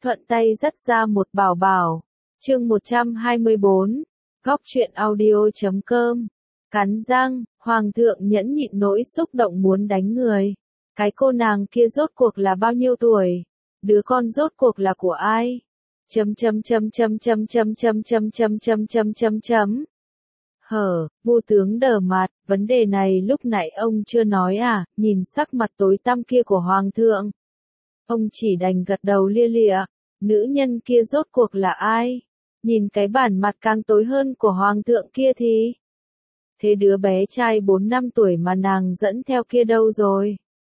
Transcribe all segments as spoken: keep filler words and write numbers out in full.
thuận tay dắt ra một bảo bảo. Chương một trăm hai mươi bốn, góc truyện audio chấm com. Cắn răng, Hoàng thượng nhẫn nhịn nỗi xúc động muốn đánh người. Cái cô nàng kia rốt cuộc là bao nhiêu tuổi? Đứa con rốt cuộc là của ai? Chấm chấm chấm chấm chấm chấm chấm chấm chấm chấm chấm chấm chấm. Hở, Vu tướng đờ mặt, vấn đề này lúc nãy ông chưa nói à, nhìn sắc mặt tối tăm kia của Hoàng thượng. Ông chỉ đành gật đầu lia lịa, nữ nhân kia rốt cuộc là ai? Nhìn cái bản mặt càng tối hơn của Hoàng thượng kia thì... Thế đứa bé trai bốn năm tuổi mà nàng dẫn theo kia đâu rồi?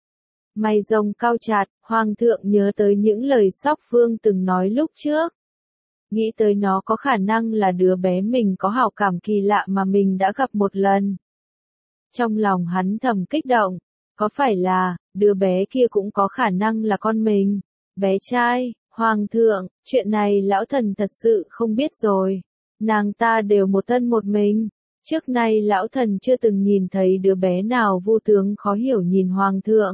Mày rồng cao chặt, Hoàng thượng nhớ tới những lời Sóc Vương từng nói lúc trước. Nghĩ tới nó có khả năng là đứa bé mình có hảo cảm kỳ lạ mà mình đã gặp một lần. Trong lòng hắn thầm kích động, có phải là, đứa bé kia cũng có khả năng là con mình? Bé trai, Hoàng thượng, chuyện này lão thần thật sự không biết rồi. Nàng ta đều một thân một mình. Trước nay lão thần chưa từng nhìn thấy đứa bé nào. Vu tướng khó hiểu nhìn Hoàng thượng.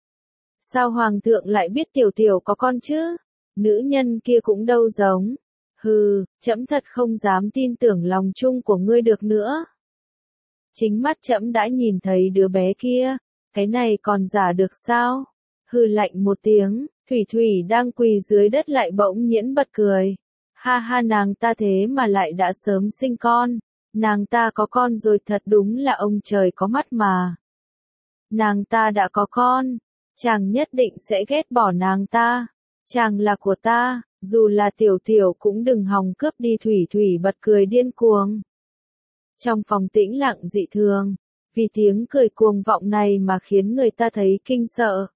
Sao Hoàng thượng lại biết tiểu tiểu có con chứ? Nữ nhân kia cũng đâu giống. Hừ, trẫm thật không dám tin tưởng lòng chung của ngươi được nữa. Chính mắt trẫm đã nhìn thấy đứa bé kia, cái này còn giả được sao? Hừ lạnh một tiếng, Thủy Thủy đang quỳ dưới đất lại bỗng nhiễn bật cười. Ha ha, nàng ta thế mà lại đã sớm sinh con. Nàng ta có con rồi, thật đúng là ông trời có mắt mà. Nàng ta đã có con, chàng nhất định sẽ ghét bỏ nàng ta. Chàng là của ta, dù là tiểu tiểu cũng đừng hòng cướp đi. Thủy Thủy bật cười điên cuồng. Trong phòng tĩnh lặng dị thường, vì tiếng cười cuồng vọng này mà khiến người ta thấy kinh sợ.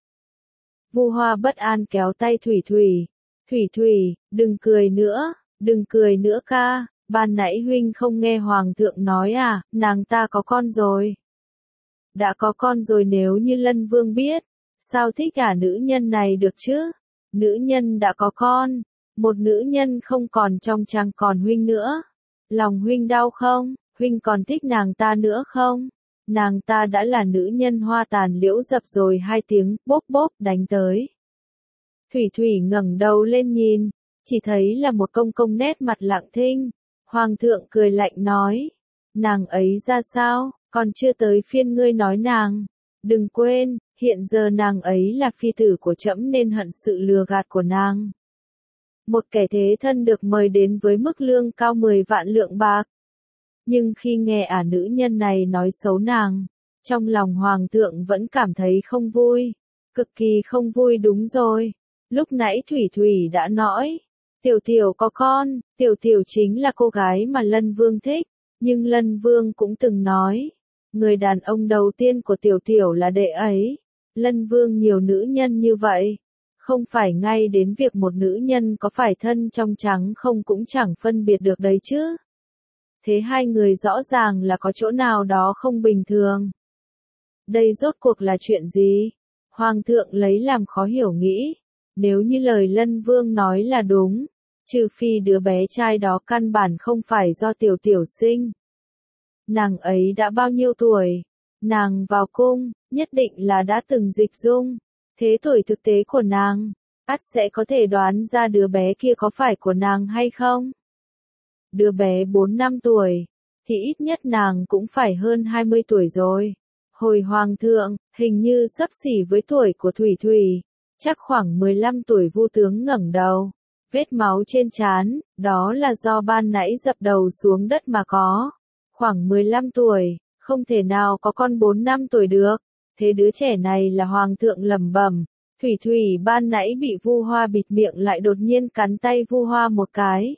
Vu Hoa bất an kéo tay Thủy Thủy. Thủy Thủy, đừng cười nữa, đừng cười nữa ca, ban nãy huynh không nghe Hoàng thượng nói à, nàng ta có con rồi. Đã có con rồi, nếu như Lân Vương biết, sao thích cả nữ nhân này được chứ? Nữ nhân đã có con, một nữ nhân không còn trong trang còn huynh nữa. Lòng huynh đau không? Huynh còn thích nàng ta nữa không? Nàng ta đã là nữ nhân hoa tàn liễu dập rồi. Hai tiếng bốp bốp đánh tới. Thủy Thủy ngẩng đầu lên nhìn, chỉ thấy là một công công nét mặt lặng thinh. Hoàng thượng cười lạnh nói, nàng ấy ra sao, còn chưa tới phiên ngươi nói nàng. Đừng quên, hiện giờ nàng ấy là phi tử của trẫm nên hận sự lừa gạt của nàng. Một kẻ thế thân được mời đến với mức lương cao mười vạn lượng bạc. Nhưng khi nghe ả nữ nhân này nói xấu nàng, trong lòng Hoàng thượng vẫn cảm thấy không vui. Cực kỳ không vui. Đúng rồi, lúc nãy Thủy Thủy đã nói, tiểu tiểu có con, tiểu tiểu chính là cô gái mà Lân Vương thích. Nhưng Lân Vương cũng từng nói, người đàn ông đầu tiên của tiểu tiểu là đệ ấy. Lân Vương nhiều nữ nhân như vậy, không phải ngay đến việc một nữ nhân có phải thân trong trắng không cũng chẳng phân biệt được đấy chứ. Thế hai người rõ ràng là có chỗ nào đó không bình thường. Đây rốt cuộc là chuyện gì? Hoàng thượng lấy làm khó hiểu nghĩ. Nếu như lời Lân Vương nói là đúng, trừ phi đứa bé trai đó căn bản không phải do tiểu tiểu sinh. Nàng ấy đã bao nhiêu tuổi? Nàng vào cung, nhất định là đã từng dịch dung. Thế tuổi thực tế của nàng, ắt sẽ có thể đoán ra đứa bé kia có phải của nàng hay không? Đứa bé bốn năm tuổi, thì ít nhất nàng cũng phải hơn hai mươi tuổi rồi. Hồi Hoàng thượng, hình như xấp xỉ với tuổi của Thủy Thủy, chắc khoảng mười lăm tuổi. Vu tướng ngẩng đầu, vết máu trên trán, đó là do ban nãy dập đầu xuống đất mà có. Khoảng mười lăm tuổi, không thể nào có con bốn năm tuổi được. Thế đứa trẻ này là Hoàng thượng lẩm bẩm. Thủy Thủy ban nãy bị Vu Hoa bịt miệng lại đột nhiên cắn tay Vu Hoa một cái.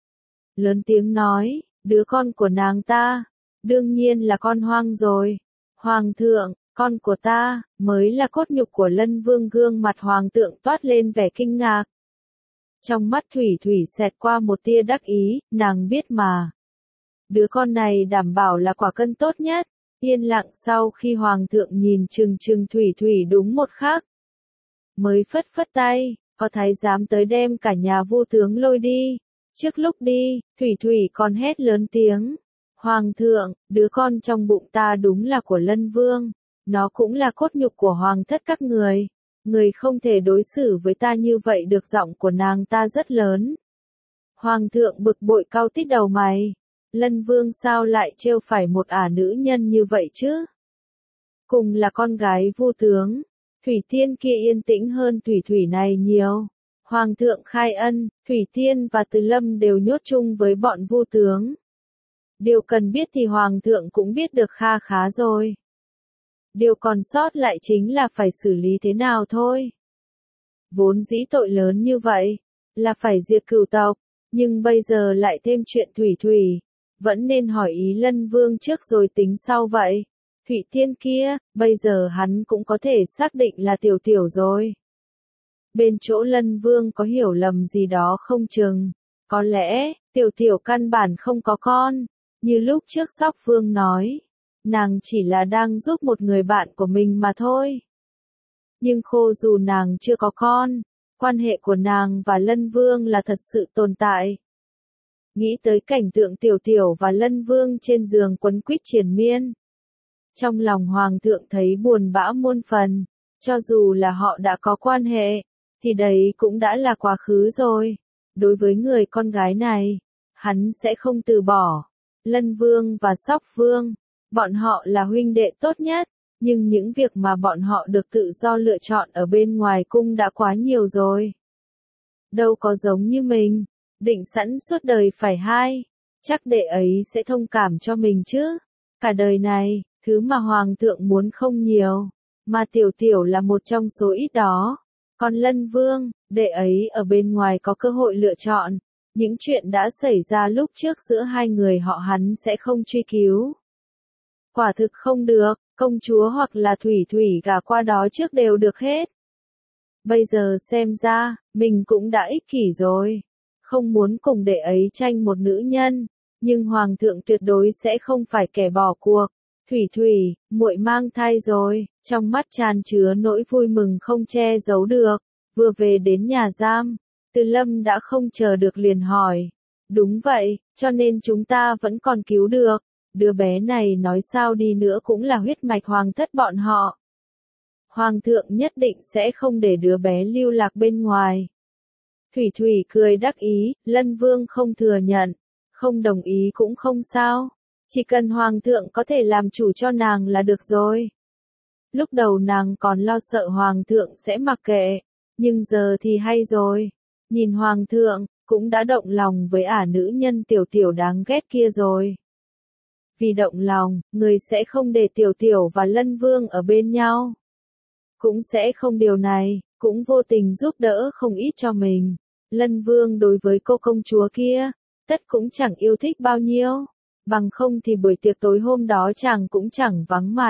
Lớn tiếng nói, đứa con của nàng ta, đương nhiên là con hoang rồi. Hoàng thượng, con của ta, mới là cốt nhục của Lân Vương. Gương mặt Hoàng thượng toát lên vẻ kinh ngạc. Trong mắt Thủy Thủy xẹt qua một tia đắc ý, nàng biết mà. Đứa con này đảm bảo là quả cân tốt nhất. Yên lặng sau khi Hoàng thượng nhìn chừng chừng Thủy Thủy đúng một khắc. Mới phất phất tay, có thái giám tới đem cả nhà Vu tướng lôi đi. Trước lúc đi, Thủy Thủy còn hét lớn tiếng. Hoàng thượng, đứa con trong bụng ta đúng là của Lân Vương. Nó cũng là cốt nhục của Hoàng thất các người. Người không thể đối xử với ta như vậy được, giọng của nàng ta rất lớn. Hoàng thượng bực bội cau tít đầu mày. Lân Vương sao lại trêu phải một ả nữ nhân như vậy chứ? Cùng là con gái Vu tướng, Thủy Tiên kia yên tĩnh hơn Thủy Thủy này nhiều. Hoàng thượng khai ân, Thủy Tiên và Từ Lâm đều nhốt chung với bọn Vu tướng. Điều cần biết thì Hoàng thượng cũng biết được kha khá rồi. Điều còn sót lại chính là phải xử lý thế nào thôi. Vốn dĩ tội lớn như vậy, là phải diệt cửu tộc, nhưng bây giờ lại thêm chuyện Thủy Thủy. Vẫn nên hỏi ý Lân Vương trước rồi tính sau vậy. Thủy Tiên kia, bây giờ hắn cũng có thể xác định là Tiểu Tiểu rồi. Bên chỗ Lân Vương có hiểu lầm gì đó không chừng. Có lẽ, Tiểu Tiểu căn bản không có con. Như lúc trước Sóc Vương nói, nàng chỉ là đang giúp một người bạn của mình mà thôi. Nhưng khô dù nàng chưa có con, quan hệ của nàng và Lân Vương là thật sự tồn tại. Nghĩ tới cảnh tượng Tiểu Tiểu và Lân Vương trên giường quấn quýt triền miên. Trong lòng Hoàng thượng thấy buồn bã muôn phần, cho dù là họ đã có quan hệ, thì đấy cũng đã là quá khứ rồi. Đối với người con gái này, hắn sẽ không từ bỏ. Lân Vương và Sóc Vương, bọn họ là huynh đệ tốt nhất, nhưng những việc mà bọn họ được tự do lựa chọn ở bên ngoài cung đã quá nhiều rồi. Đâu có giống như mình, định sẵn suốt đời phải hai, chắc đệ ấy sẽ thông cảm cho mình chứ. Cả đời này, thứ mà Hoàng thượng muốn không nhiều, mà Tiểu Tiểu là một trong số ít đó. Còn Lân Vương, đệ ấy ở bên ngoài có cơ hội lựa chọn. Những chuyện đã xảy ra lúc trước giữa hai người họ hắn sẽ không truy cứu. Quả thực không được, công chúa hoặc là Thủy Thủy gả qua đó trước đều được hết. Bây giờ xem ra, mình cũng đã ích kỷ rồi. Không muốn cùng đệ ấy tranh một nữ nhân, nhưng Hoàng thượng tuyệt đối sẽ không phải kẻ bỏ cuộc. Thủy Thủy, muội mang thai rồi, trong mắt tràn chứa nỗi vui mừng không che giấu được. Vừa về đến nhà giam, Từ Lâm đã không chờ được liền hỏi. Đúng vậy, cho nên chúng ta vẫn còn cứu được. Đứa bé này nói sao đi nữa cũng là huyết mạch hoàng thất bọn họ. Hoàng thượng nhất định sẽ không để đứa bé lưu lạc bên ngoài. Thủy Thủy cười đắc ý, Lân Vương không thừa nhận, không đồng ý cũng không sao. Chỉ cần Hoàng thượng có thể làm chủ cho nàng là được rồi. Lúc đầu nàng còn lo sợ Hoàng thượng sẽ mặc kệ, nhưng giờ thì hay rồi. Nhìn Hoàng thượng, cũng đã động lòng với ả nữ nhân Tiểu Tiểu đáng ghét kia rồi. Vì động lòng, người sẽ không để Tiểu Tiểu và Lân Vương ở bên nhau. Cũng sẽ không điều này, cũng vô tình giúp đỡ không ít cho mình. Lân Vương đối với cô công chúa kia, tất cũng chẳng yêu thích bao nhiêu. Bằng không thì buổi tiệc tối hôm đó chàng cũng chẳng vắng mặt.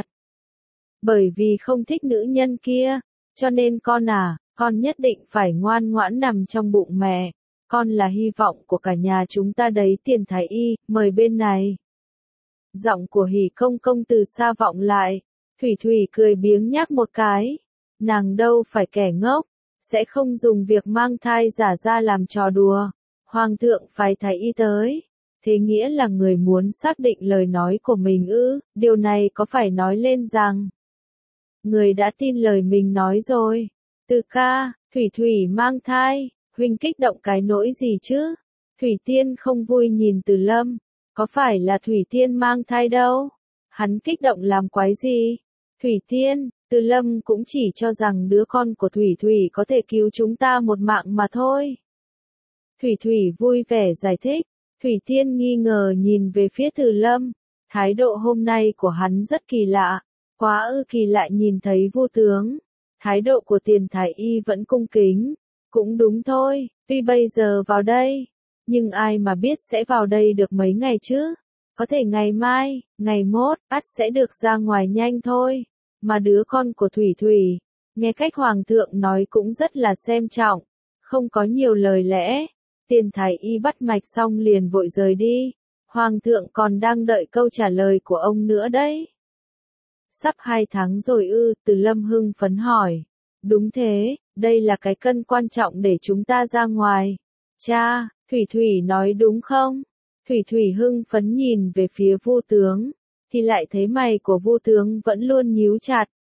Bởi vì không thích nữ nhân kia, cho nên con à, con nhất định phải ngoan ngoãn nằm trong bụng mẹ. Con là hy vọng của cả nhà chúng ta đấy. Tiền Thái Y, mời bên này. Giọng của Hỉ Công công từ xa vọng lại. Thủy Thủy cười biếng nhác một cái. Nàng đâu phải kẻ ngốc, sẽ không dùng việc mang thai giả ra làm trò đùa. Hoàng thượng phái Thái Y tới. Thế nghĩa là người muốn xác định lời nói của mình ư? Điều này có phải nói lên rằng người đã tin lời mình nói rồi. Từ ca, Thủy Thủy mang thai, huynh kích động cái nỗi gì chứ? Thủy Tiên không vui nhìn Từ Lâm, có phải là Thủy Tiên mang thai đâu? Hắn kích động làm quái gì? Thủy Tiên, Từ Lâm cũng chỉ cho rằng đứa con của Thủy Thủy có thể cứu chúng ta một mạng mà thôi. Thủy Thủy vui vẻ giải thích. Thủy Tiên nghi ngờ nhìn về phía Từ Lâm, thái độ hôm nay của hắn rất kỳ lạ, quá ư kỳ lạ. Nhìn thấy Vu tướng, thái độ của Tiền Thái Y vẫn cung kính, cũng đúng thôi, tuy bây giờ vào đây, nhưng ai mà biết sẽ vào đây được mấy ngày chứ, có thể ngày mai, ngày mốt, ắt sẽ được ra ngoài nhanh thôi, mà đứa con của Thủy Thủy, nghe cách Hoàng thượng nói cũng rất là xem trọng, không có nhiều lời lẽ. Tiền Thái Y bắt mạch xong liền vội rời đi. Hoàng thượng còn đang đợi câu trả lời của ông nữa đấy. Sắp hai tháng rồi ư? Từ Lâm hưng phấn hỏi. Đúng thế, đây là cái cân quan trọng để chúng ta ra ngoài. Cha, Thủy Thủy nói đúng không? Thủy Thủy hưng phấn nhìn về phía Vu tướng, thì lại thấy mày của Vu tướng vẫn luôn nhíu chặt.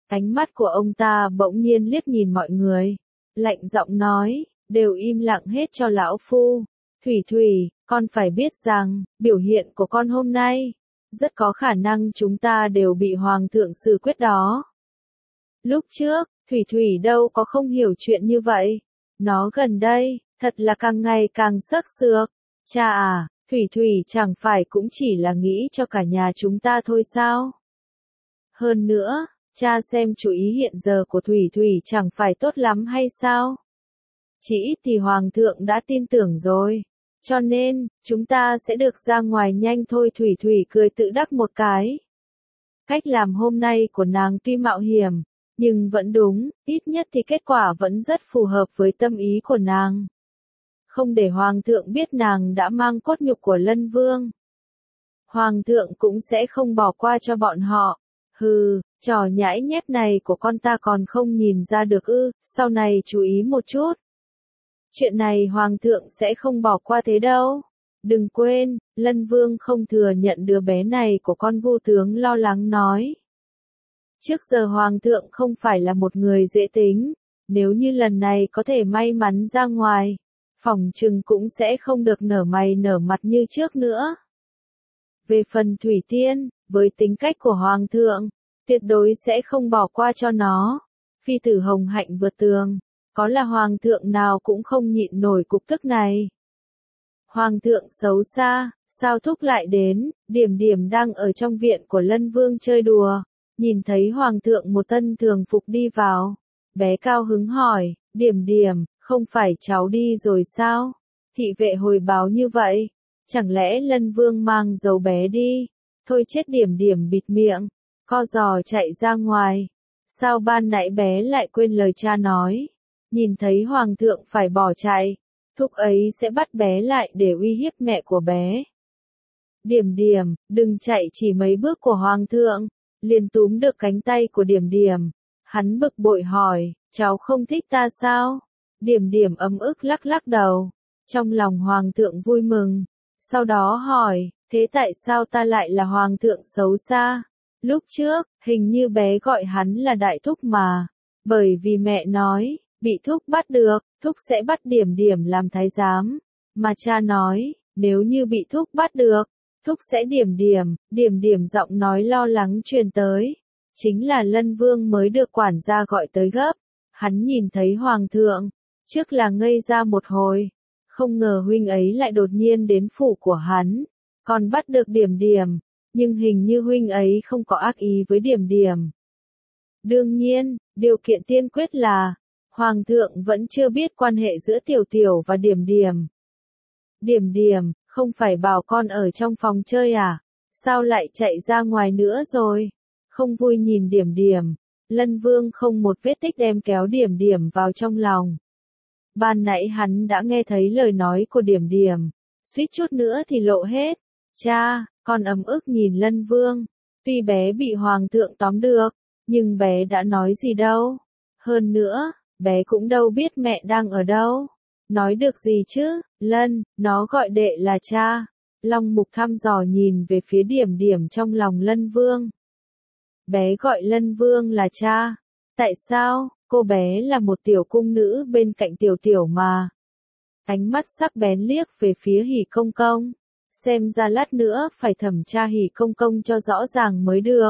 Ánh mắt của ông ta bỗng nhiên liếc nhìn mọi người, lạnh giọng nói, đều im lặng hết cho lão phu. Thủy Thủy, con phải biết rằng, biểu hiện của con hôm nay, rất có khả năng chúng ta đều bị Hoàng thượng xử quyết đó. Lúc trước, Thủy Thủy đâu có không hiểu chuyện như vậy. Nó gần đây, thật là càng ngày càng sắc sược. Cha à, Thủy Thủy chẳng phải cũng chỉ là nghĩ cho cả nhà chúng ta thôi sao? Hơn nữa, cha xem chủ ý hiện giờ của Thủy Thủy chẳng phải tốt lắm hay sao? Chỉ ít thì Hoàng thượng đã tin tưởng rồi. Cho nên, chúng ta sẽ được ra ngoài nhanh thôi. Thủy Thủy cười tự đắc một cái. Cách làm hôm nay của nàng tuy mạo hiểm, nhưng vẫn đúng, ít nhất thì kết quả vẫn rất phù hợp với tâm ý của nàng. Không để Hoàng thượng biết nàng đã mang cốt nhục của Lân Vương. Hoàng thượng cũng sẽ không bỏ qua cho bọn họ. Hừ, trò nhãi nhép này của con ta còn không nhìn ra được ư, sau này chú ý một chút. Chuyện này Hoàng thượng sẽ không bỏ qua thế đâu. Đừng quên, Lân Vương không thừa nhận đứa bé này của con. Vu tướng lo lắng nói. Trước giờ Hoàng thượng không phải là một người dễ tính, nếu như lần này có thể may mắn ra ngoài, phỏng chừng cũng sẽ không được nở mày nở mặt như trước nữa. Về phần Thủy Tiên, với tính cách của Hoàng thượng, tuyệt đối sẽ không bỏ qua cho nó. Phi tử hồng hạnh vượt tường, có là Hoàng thượng nào cũng không nhịn nổi cục tức này. Hoàng thượng xấu xa, sao thúc lại đến? Điểm Điểm đang ở trong viện của Lân Vương chơi đùa, nhìn thấy Hoàng thượng một thân thường phục đi vào. Bé cao hứng hỏi, Điểm Điểm, không phải cháu đi rồi sao? Thị vệ hồi báo như vậy, chẳng lẽ Lân Vương mang dấu bé đi? Thôi chết. Điểm Điểm bịt miệng, co giò chạy ra ngoài. Sao ban nãy bé lại quên lời cha nói? Nhìn thấy Hoàng thượng phải bỏ chạy, thúc ấy sẽ bắt bé lại để uy hiếp mẹ của bé. Điểm Điểm, đừng chạy. Chỉ mấy bước của Hoàng thượng, liền túm được cánh tay của Điểm Điểm. Hắn bực bội hỏi, cháu không thích ta sao? Điểm Điểm ấm ức lắc lắc đầu. Trong lòng Hoàng thượng vui mừng. Sau đó hỏi, thế tại sao ta lại là Hoàng thượng xấu xa? Lúc trước, hình như bé gọi hắn là đại thúc mà. Bởi vì mẹ nói, bị thúc bắt được, thúc sẽ bắt Điểm Điểm làm thái giám. Mà cha nói, nếu như bị thúc bắt được, thúc sẽ Điểm Điểm. Điểm Điểm giọng nói lo lắng truyền tới. Chính là Lân Vương mới được quản gia gọi tới gấp. Hắn nhìn thấy Hoàng thượng, trước là ngây ra một hồi. Không ngờ huynh ấy lại đột nhiên đến phủ của hắn, còn bắt được Điểm Điểm. Nhưng hình như huynh ấy không có ác ý với Điểm Điểm. Đương nhiên, điều kiện tiên quyết là, Hoàng thượng vẫn chưa biết quan hệ giữa Tiểu Tiểu và Điểm Điểm. Điểm Điểm, không phải bảo con ở trong phòng chơi à? Sao lại chạy ra ngoài nữa rồi? Không vui nhìn Điểm Điểm. Lân Vương không một vết tích đem kéo Điểm Điểm vào trong lòng. Ban nãy hắn đã nghe thấy lời nói của Điểm Điểm, suýt chút nữa thì lộ hết. Cha, con ấm ức nhìn Lân Vương. Tuy bé bị Hoàng thượng tóm được, nhưng bé đã nói gì đâu. Hơn nữa, bé cũng đâu biết mẹ đang ở đâu. Nói được gì chứ? Lân, nó gọi đệ là cha. Long Mục thăm dò nhìn về phía Điểm Điểm trong lòng Lân Vương. Bé gọi Lân Vương là cha. Tại sao? Cô bé là một tiểu cung nữ bên cạnh Tiểu Tiểu mà. Ánh mắt sắc bén liếc về phía Hỉ Công Công. Xem ra lát nữa phải thẩm tra Hỉ Công Công cho rõ ràng mới được.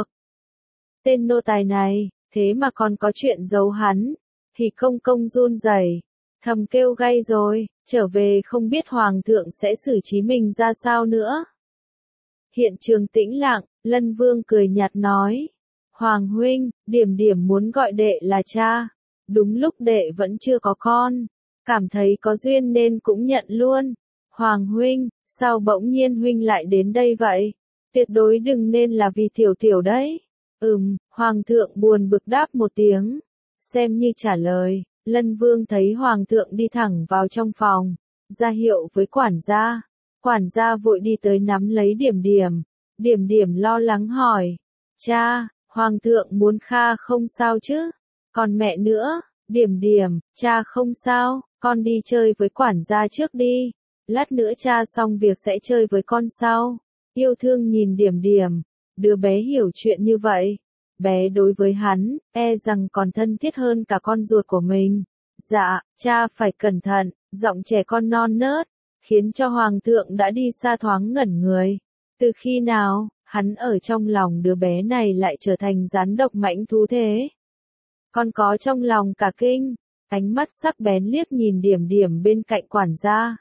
Tên nô tài này, thế mà còn có chuyện giấu hắn. Hỉ Công Công run rẩy, thầm kêu gay rồi, trở về không biết Hoàng thượng sẽ xử trí mình ra sao nữa. Hiện trường tĩnh lặng, Lân Vương cười nhạt nói. Hoàng huynh, Điểm Điểm muốn gọi đệ là cha. Đúng lúc đệ vẫn chưa có con, cảm thấy có duyên nên cũng nhận luôn. Hoàng huynh, sao bỗng nhiên huynh lại đến đây vậy? Tuyệt đối đừng nên là vì Tiểu Tiểu đấy. Ừm, Hoàng thượng buồn bực đáp một tiếng. Xem như trả lời, Lân Vương thấy Hoàng thượng đi thẳng vào trong phòng, ra hiệu với quản gia. Quản gia vội đi tới nắm lấy Điểm Điểm. Điểm Điểm lo lắng hỏi, cha, Hoàng thượng muốn Kha không sao chứ? Còn mẹ nữa? Điểm Điểm, cha không sao, con đi chơi với quản gia trước đi. Lát nữa cha xong việc sẽ chơi với con sau. Yêu thương nhìn Điểm Điểm, đứa bé hiểu chuyện như vậy, bé đối với hắn, e rằng còn thân thiết hơn cả con ruột của mình. Dạ, cha phải cẩn thận, giọng trẻ con non nớt, khiến cho hoàng thượng đã đi xa thoáng ngẩn người. Từ khi nào, hắn ở trong lòng đứa bé này lại trở thành rắn độc mãnh thú thế? Con có trong lòng cả kinh, ánh mắt sắc bén liếc nhìn Điểm Điểm bên cạnh quản gia.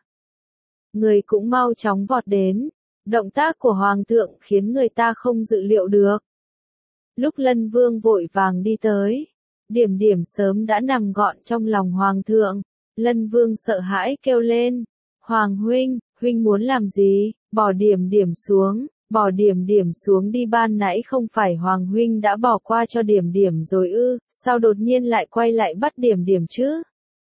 Người cũng mau chóng vọt đến, động tác của hoàng thượng khiến người ta không dự liệu được. Lúc Lân Vương vội vàng đi tới, Điểm Điểm sớm đã nằm gọn trong lòng hoàng thượng. Lân Vương sợ hãi kêu lên, Hoàng huynh, huynh muốn làm gì? Bỏ Điểm Điểm xuống, bỏ Điểm Điểm xuống đi, ban nãy không phải Hoàng huynh đã bỏ qua cho Điểm Điểm rồi ư, sao đột nhiên lại quay lại bắt Điểm Điểm chứ?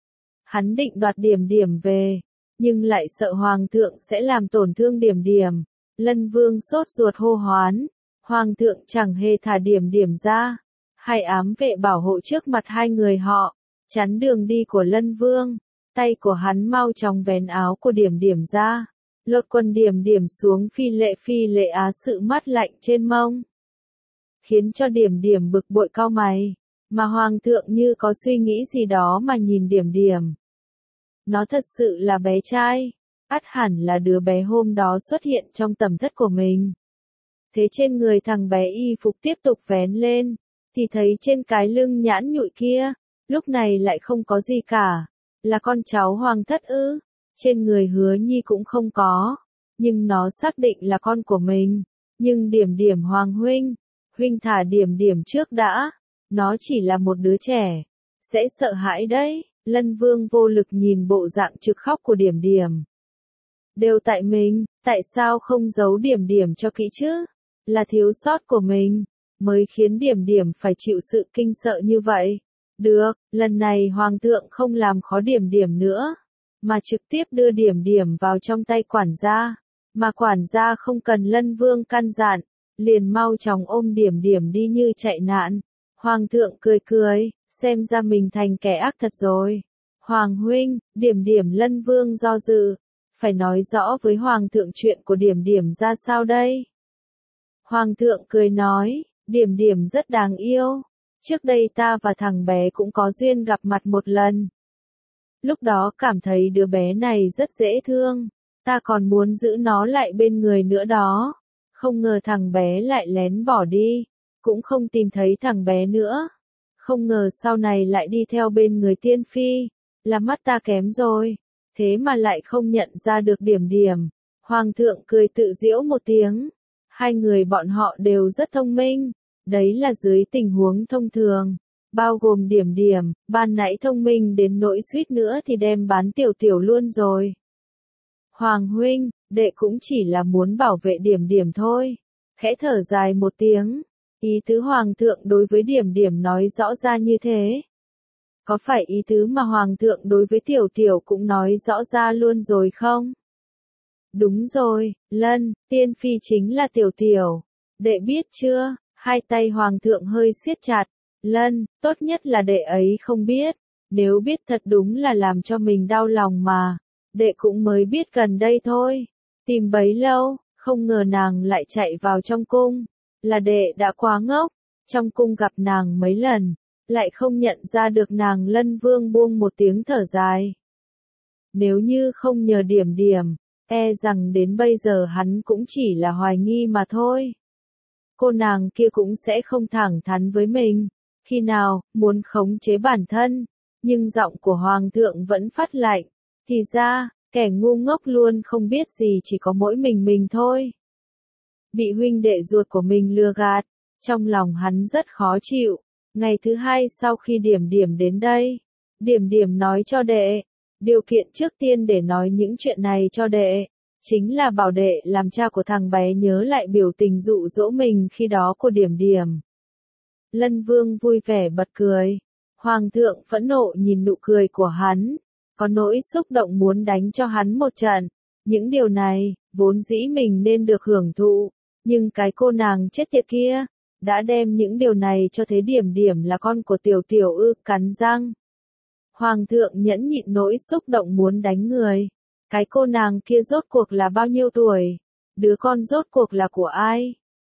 Hắn định đoạt Điểm Điểm về, nhưng lại sợ Hoàng thượng sẽ làm tổn thương Điểm Điểm. Lân Vương sốt ruột hô hoán, Hoàng thượng chẳng hề thả Điểm Điểm ra. Hai ám vệ bảo hộ trước mặt hai người họ, chắn đường đi của Lân Vương. Tay của hắn mau chóng vén áo của Điểm Điểm ra, lột quần Điểm Điểm xuống, phi lệ phi lệ á sự mát lạnh trên mông. Khiến cho Điểm Điểm bực bội cau mày, mà hoàng thượng như có suy nghĩ gì đó mà nhìn Điểm Điểm. Nó thật sự là bé trai, ắt hẳn là đứa bé hôm đó xuất hiện trong tầm thất của mình. Thế trên người thằng bé y phục tiếp tục vén lên, thì thấy trên cái lưng nhãn nhụi kia, lúc này lại không có gì cả. Là con cháu hoàng thất ư? Trên người Hứa Nhi cũng không có, nhưng nó xác định là con của mình. Nhưng Điểm Điểm hoàng huynh, huynh thả Điểm Điểm trước đã, nó chỉ là một đứa trẻ, sẽ sợ hãi đấy. Lân Vương vô lực nhìn bộ dạng trực khóc của Điểm Điểm. Đều tại mình, tại sao không giấu Điểm Điểm cho kỹ chứ? Là thiếu sót của mình, mới khiến Điểm Điểm phải chịu sự kinh sợ như vậy. Được, lần này hoàng thượng không làm khó Điểm Điểm nữa, mà trực tiếp đưa Điểm Điểm vào trong tay quản gia, mà quản gia không cần Lân Vương căn dặn, liền mau chóng ôm Điểm Điểm đi như chạy nạn. Hoàng thượng cười cười, xem ra mình thành kẻ ác thật rồi. Hoàng huynh, Điểm Điểm. Lân Vương do dự, phải nói rõ với hoàng thượng chuyện của Điểm Điểm ra sao đây? Hoàng thượng cười nói, Điểm Điểm rất đáng yêu. Trước đây ta và thằng bé cũng có duyên gặp mặt một lần. Lúc đó cảm thấy đứa bé này rất dễ thương, ta còn muốn giữ nó lại bên người nữa đó. Không ngờ thằng bé lại lén bỏ đi, cũng không tìm thấy thằng bé nữa. Không ngờ sau này lại đi theo bên người tiên phi, là mắt ta kém rồi, thế mà lại không nhận ra được Điểm Điểm. Hoàng thượng cười tự giễu một tiếng, hai người bọn họ đều rất thông minh. Đấy là dưới tình huống thông thường, bao gồm Điểm Điểm, ban nãy thông minh đến nỗi suýt nữa thì đem bán Tiểu Tiểu luôn rồi. Hoàng huynh, đệ cũng chỉ là muốn bảo vệ Điểm Điểm thôi. Khẽ thở dài một tiếng, ý tứ hoàng thượng đối với Điểm Điểm nói rõ ra như thế. Có phải ý tứ mà hoàng thượng đối với Tiểu Tiểu cũng nói rõ ra luôn rồi không? Đúng rồi, Lân, tiên phi chính là Tiểu Tiểu. Đệ biết chưa? Hai tay hoàng thượng hơi siết chặt. Lân, tốt nhất là đệ ấy không biết. Nếu biết thật đúng là làm cho mình đau lòng mà. Đệ cũng mới biết gần đây thôi. Tìm bấy lâu, không ngờ nàng lại chạy vào trong cung. Là đệ đã quá ngốc. Trong cung gặp nàng mấy lần, lại không nhận ra được nàng. Lân Vương buông một tiếng thở dài. Nếu như không nhờ Điểm Điểm, e rằng đến bây giờ hắn cũng chỉ là hoài nghi mà thôi. Cô nàng kia cũng sẽ không thẳng thắn với mình. Khi nào, muốn khống chế bản thân, nhưng giọng của hoàng thượng vẫn phát lạnh. Thì ra, kẻ ngu ngốc luôn không biết gì chỉ có mỗi mình mình thôi. Bị huynh đệ ruột của mình lừa gạt, trong lòng hắn rất khó chịu. Ngày thứ hai sau khi Điểm Điểm đến đây, Điểm Điểm nói cho đệ, điều kiện trước tiên để nói những chuyện này cho đệ, chính là bảo đệ làm cha của thằng bé nhớ lại biểu tình dụ dỗ mình khi đó của Điểm Điểm. Lân Vương vui vẻ bật cười. Hoàng thượng phẫn nộ nhìn nụ cười của hắn, có nỗi xúc động muốn đánh cho hắn một trận. Những điều này, vốn dĩ mình nên được hưởng thụ, nhưng cái cô nàng chết tiệt kia, đã đem những điều này cho thấy Điểm Điểm là con của Tiểu Tiểu ư, cắn răng. Hoàng thượng nhẫn nhịn nỗi xúc động muốn đánh người. Cái cô nàng kia rốt cuộc là bao nhiêu tuổi? Đứa con rốt cuộc là của ai?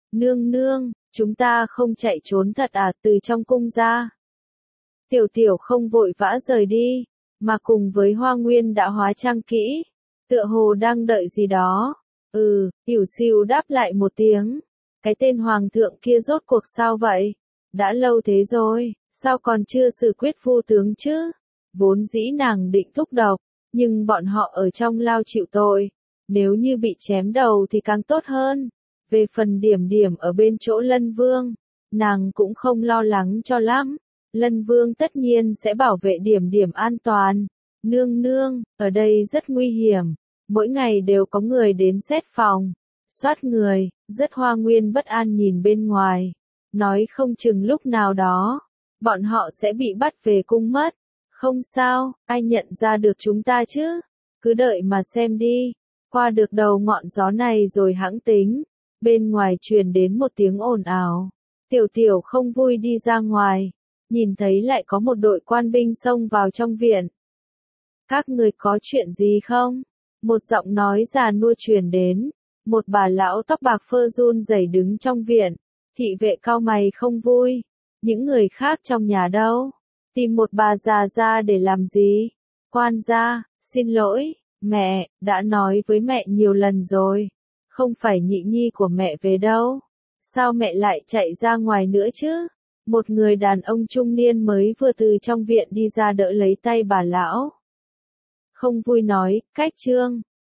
Nương nương, chúng ta không chạy trốn thật à, từ trong cung ra. Tiểu tiểu không vội vã rời đi, mà cùng với Hoa Nguyên đã hóa trang kỹ, tựa hồ đang đợi gì đó. Ừ, Yểu Sìu đáp lại một tiếng. Cái tên hoàng thượng kia rốt cuộc sao vậy? Đã lâu thế rồi, sao còn chưa xử quyết phu tướng chứ? Vốn dĩ nàng định thúc độc, nhưng bọn họ ở trong lao chịu tội. Nếu như bị chém đầu thì càng tốt hơn. Về phần điểm điểm ở bên chỗ Lân Vương, nàng cũng không lo lắng cho lắm. Lân Vương tất nhiên sẽ bảo vệ điểm điểm an toàn. Nương nương, ở đây rất nguy hiểm. Mỗi ngày đều có người đến xét phòng, soát người, rất Hoa Nguyên bất an nhìn bên ngoài. Nói không chừng lúc nào đó, bọn họ sẽ bị bắt về cung mất. Không sao, ai nhận ra được chúng ta chứ? Cứ đợi mà xem đi. Qua được đầu ngọn gió này rồi hãng tính. Bên ngoài truyền đến một tiếng ồn ào. Tiểu tiểu không vui đi ra ngoài. Nhìn thấy lại có một đội quan binh xông vào trong viện. Các người có chuyện gì không? Một giọng nói già nua truyền đến. Một bà lão tóc bạc phơ run rẩy đứng trong viện. Thị vệ cau mày không vui. Những người khác trong nhà đâu? Tìm một bà già ra để làm gì? Quan gia, xin lỗi, mẹ, đã nói với mẹ nhiều lần rồi. Không phải nhị nhi của mẹ về đâu. Sao mẹ lại chạy ra ngoài nữa chứ? Một người đàn ông trung niên mới vừa từ trong viện đi ra đỡ lấy tay bà lão. Không vui nói, cách trương,